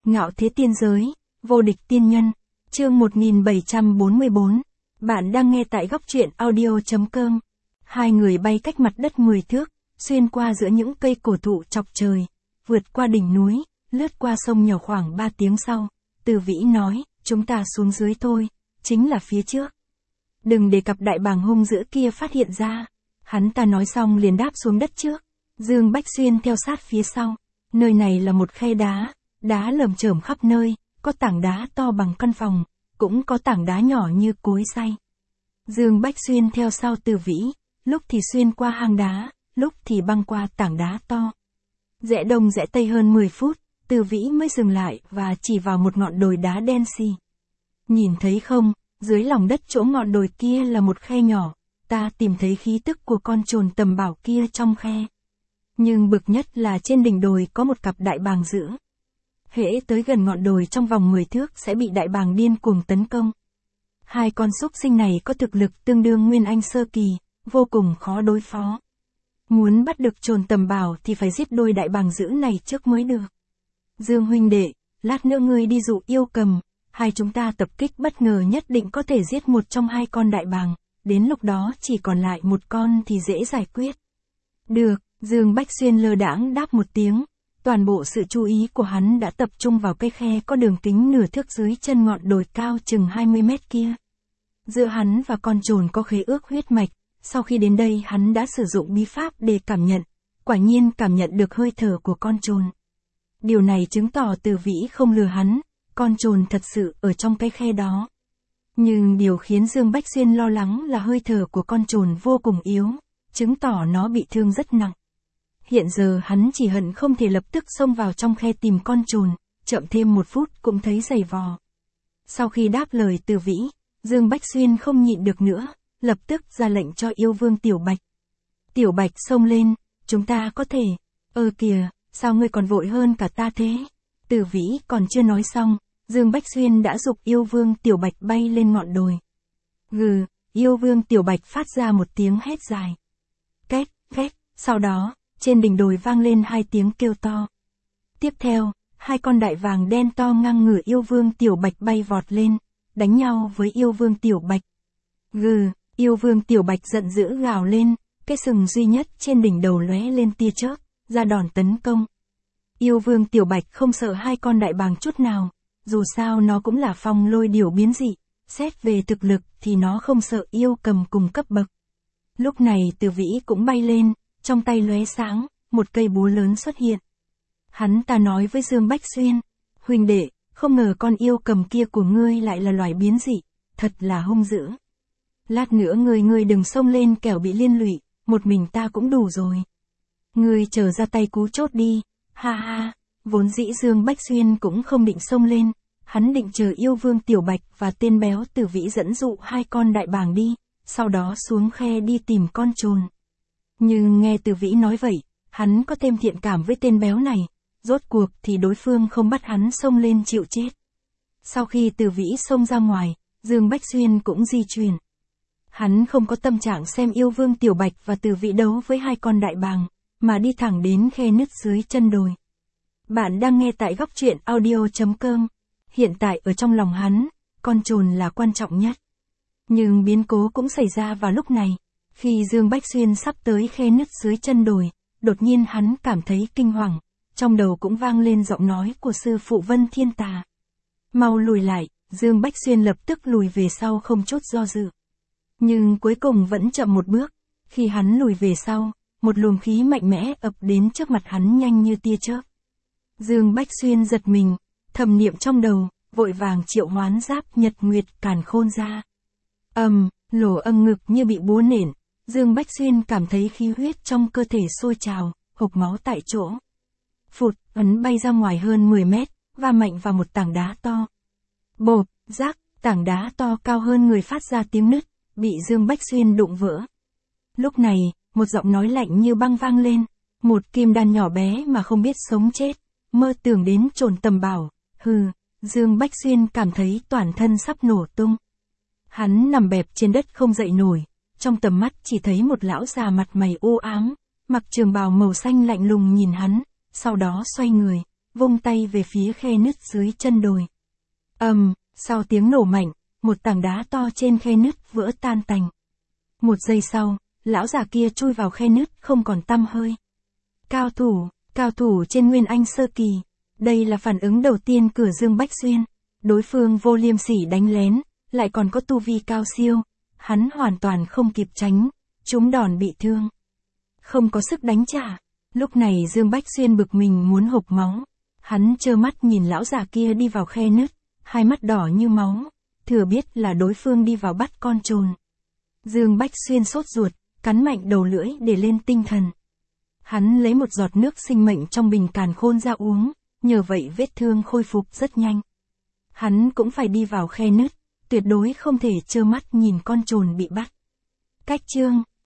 Ngạo thế tiên giới, vô địch tiên nhân, chương 1744. Bạn đang nghe tại góc truyện audio.com. Hai người bay cách mặt đất 10 thước, xuyên qua giữa những cây cổ thụ chọc trời, vượt qua đỉnh núi, lướt qua sông nhỏ khoảng 3 tiếng sau. Từ Vĩ nói, chúng ta xuống dưới thôi, chính là phía trước. Đừng để cặp đại bàng hung dữ kia phát hiện ra. Hắn ta nói xong liền đáp xuống đất trước. Dương Bách Xuyên theo sát phía sau. Nơi này là một khe đá lởm chởm khắp nơi, có tảng đá to bằng căn phòng, cũng có tảng đá nhỏ như cối xay. Dương Bách Xuyên theo sau Từ Vĩ, lúc thì xuyên qua hang đá, lúc thì băng qua tảng đá to. Rẽ đông rẽ tây hơn 10 phút, Từ Vĩ mới dừng lại và chỉ vào một ngọn đồi đá đen xì. Nhìn thấy không, dưới lòng đất chỗ ngọn đồi kia là một khe nhỏ, ta tìm thấy khí tức của con trồn tầm bảo kia trong khe. Nhưng bực nhất là trên đỉnh đồi có một cặp đại bàng dữ. Hễ tới gần ngọn đồi trong vòng 10 thước sẽ bị đại bàng điên cuồng tấn công. Hai con súc sinh này có thực lực tương đương Nguyên Anh sơ kỳ, vô cùng khó đối phó. Muốn bắt được trồn tầm bảo thì phải giết đôi đại bàng dữ này trước mới được. Dương huynh đệ, lát nữa ngươi đi dụ yêu cầm, hai chúng ta tập kích bất ngờ nhất định có thể giết một trong hai con đại bàng, đến lúc đó chỉ còn lại một con thì dễ giải quyết. Được, Dương Bách Xuyên lơ đãng đáp một tiếng. Toàn bộ sự chú ý của hắn đã tập trung vào cái khe có đường kính nửa thước dưới chân ngọn đồi cao chừng 20 mét kia. Giữa hắn và con trồn có khế ước huyết mạch, sau khi đến đây hắn đã sử dụng bí pháp để cảm nhận, quả nhiên cảm nhận được hơi thở của con trồn. Điều này chứng tỏ Từ Vĩ không lừa hắn, con trồn thật sự ở trong cái khe đó. Nhưng điều khiến Dương Bách Xuyên lo lắng là hơi thở của con trồn vô cùng yếu, chứng tỏ nó bị thương rất nặng. Hiện giờ hắn chỉ hận không thể lập tức xông vào trong khe tìm con trồn, chậm thêm 1 phút cũng thấy dày vò. Sau khi đáp lời Từ Vĩ, Dương Bách Xuyên không nhịn được nữa, lập tức ra lệnh cho yêu vương Tiểu Bạch. Tiểu Bạch xông lên, chúng ta có thể, kìa, sao ngươi còn vội hơn cả ta thế? Từ Vĩ còn chưa nói xong, Dương Bách Xuyên đã giục yêu vương Tiểu Bạch bay lên ngọn đồi. Gừ, yêu vương Tiểu Bạch phát ra một tiếng hét dài. Két, két, sau đó, trên đỉnh đồi vang lên 2 tiếng kêu to. Tiếp theo, 2 con đại vàng đen to ngang ngửa yêu vương Tiểu Bạch bay vọt lên, đánh nhau với yêu vương Tiểu Bạch. Gừ, yêu vương Tiểu Bạch giận dữ gào lên, cái sừng duy nhất trên đỉnh đầu lóe lên tia chớp, ra đòn tấn công. Yêu vương Tiểu Bạch không sợ 2 con đại bàng chút nào, dù sao nó cũng là phong lôi điểu biến dị, xét về thực lực thì nó không sợ yêu cầm cùng cấp bậc. Lúc này Từ Vĩ cũng bay lên, trong tay lóe sáng, một cây búa lớn xuất hiện. Hắn ta nói với Dương Bách Xuyên, huynh đệ, không ngờ con yêu cầm kia của ngươi lại là loài biến dị, thật là hung dữ. Lát nữa ngươi đừng xông lên kẻo bị liên lụy, một mình ta cũng đủ rồi. Ngươi chờ ra tay cú chốt đi, ha ha, vốn dĩ Dương Bách Xuyên cũng không định xông lên, hắn định chờ yêu vương Tiểu Bạch và tên béo Từ Vĩ dẫn dụ 2 con đại bàng đi, sau đó xuống khe đi tìm con trồn. Nhưng nghe Từ Vĩ nói vậy, hắn có thêm thiện cảm với tên béo này, rốt cuộc thì đối phương không bắt hắn xông lên chịu chết. Sau khi Từ Vĩ xông ra ngoài, Dương Bách Xuyên cũng di chuyển. Hắn không có tâm trạng xem yêu vương Tiểu Bạch và Từ Vĩ đấu với 2 con đại bàng, mà đi thẳng đến khe nứt dưới chân đồi. Bạn đang nghe tại góc truyện audio.com. Hiện tại ở trong lòng hắn, con trồn là quan trọng nhất. Nhưng biến cố cũng xảy ra vào lúc này. Khi Dương Bách Xuyên sắp tới khe nứt dưới chân đồi, đột nhiên hắn cảm thấy kinh hoàng, trong đầu cũng vang lên giọng nói của sư phụ Vân Thiên Tà. Mau lùi lại, Dương Bách Xuyên lập tức lùi về sau không chút do dự. Nhưng cuối cùng vẫn chậm một bước, khi hắn lùi về sau, một luồng khí mạnh mẽ ập đến trước mặt hắn nhanh như tia chớp. Dương Bách Xuyên giật mình, thầm niệm trong đầu, vội vàng triệu hoán Giáp Nhật Nguyệt Càn Khôn ra. Lỗ âm ngực như bị búa nện. Dương Bách Xuyên cảm thấy khí huyết trong cơ thể sôi trào, hộc máu tại chỗ. Phụt, ấn bay ra ngoài hơn 10 mét, va mạnh vào một tảng đá to. Bộp, rác, tảng đá to cao hơn người phát ra tiếng nứt, bị Dương Bách Xuyên đụng vỡ. Lúc này, một giọng nói lạnh như băng vang lên, một kim đan nhỏ bé mà không biết sống chết, mơ tưởng đến trồn tầm bảo, Dương Bách Xuyên cảm thấy toàn thân sắp nổ tung. Hắn nằm bẹp trên đất không dậy nổi. Trong tầm mắt chỉ thấy một lão già mặt mày u ám, mặc trường bào màu xanh lạnh lùng nhìn hắn, sau đó xoay người, vung tay về phía khe nứt dưới chân đồi. Sau tiếng nổ mạnh, một tảng đá to trên khe nứt vỡ tan tành. Một giây sau, lão già kia chui vào khe nứt không còn tăm hơi. Cao thủ trên Nguyên Anh sơ kỳ. Đây là phản ứng đầu tiên của Dương Bách Xuyên. Đối phương vô liêm sỉ đánh lén, lại còn có tu vi cao siêu. Hắn hoàn toàn không kịp tránh, trúng đòn bị thương. Không có sức đánh trả. Lúc này Dương Bách Xuyên bực mình muốn hộc máu. Hắn trơ mắt nhìn lão già kia đi vào khe nứt, hai mắt đỏ như máu, thừa biết là đối phương đi vào bắt con trồn. Dương Bách Xuyên sốt ruột, cắn mạnh đầu lưỡi để lên tinh thần. Hắn lấy một giọt nước sinh mệnh trong bình càn khôn ra uống, nhờ vậy vết thương khôi phục rất nhanh. Hắn cũng phải đi vào khe nứt, tuyệt đối không thể trơ mắt nhìn con trồn bị bắt. Cách chương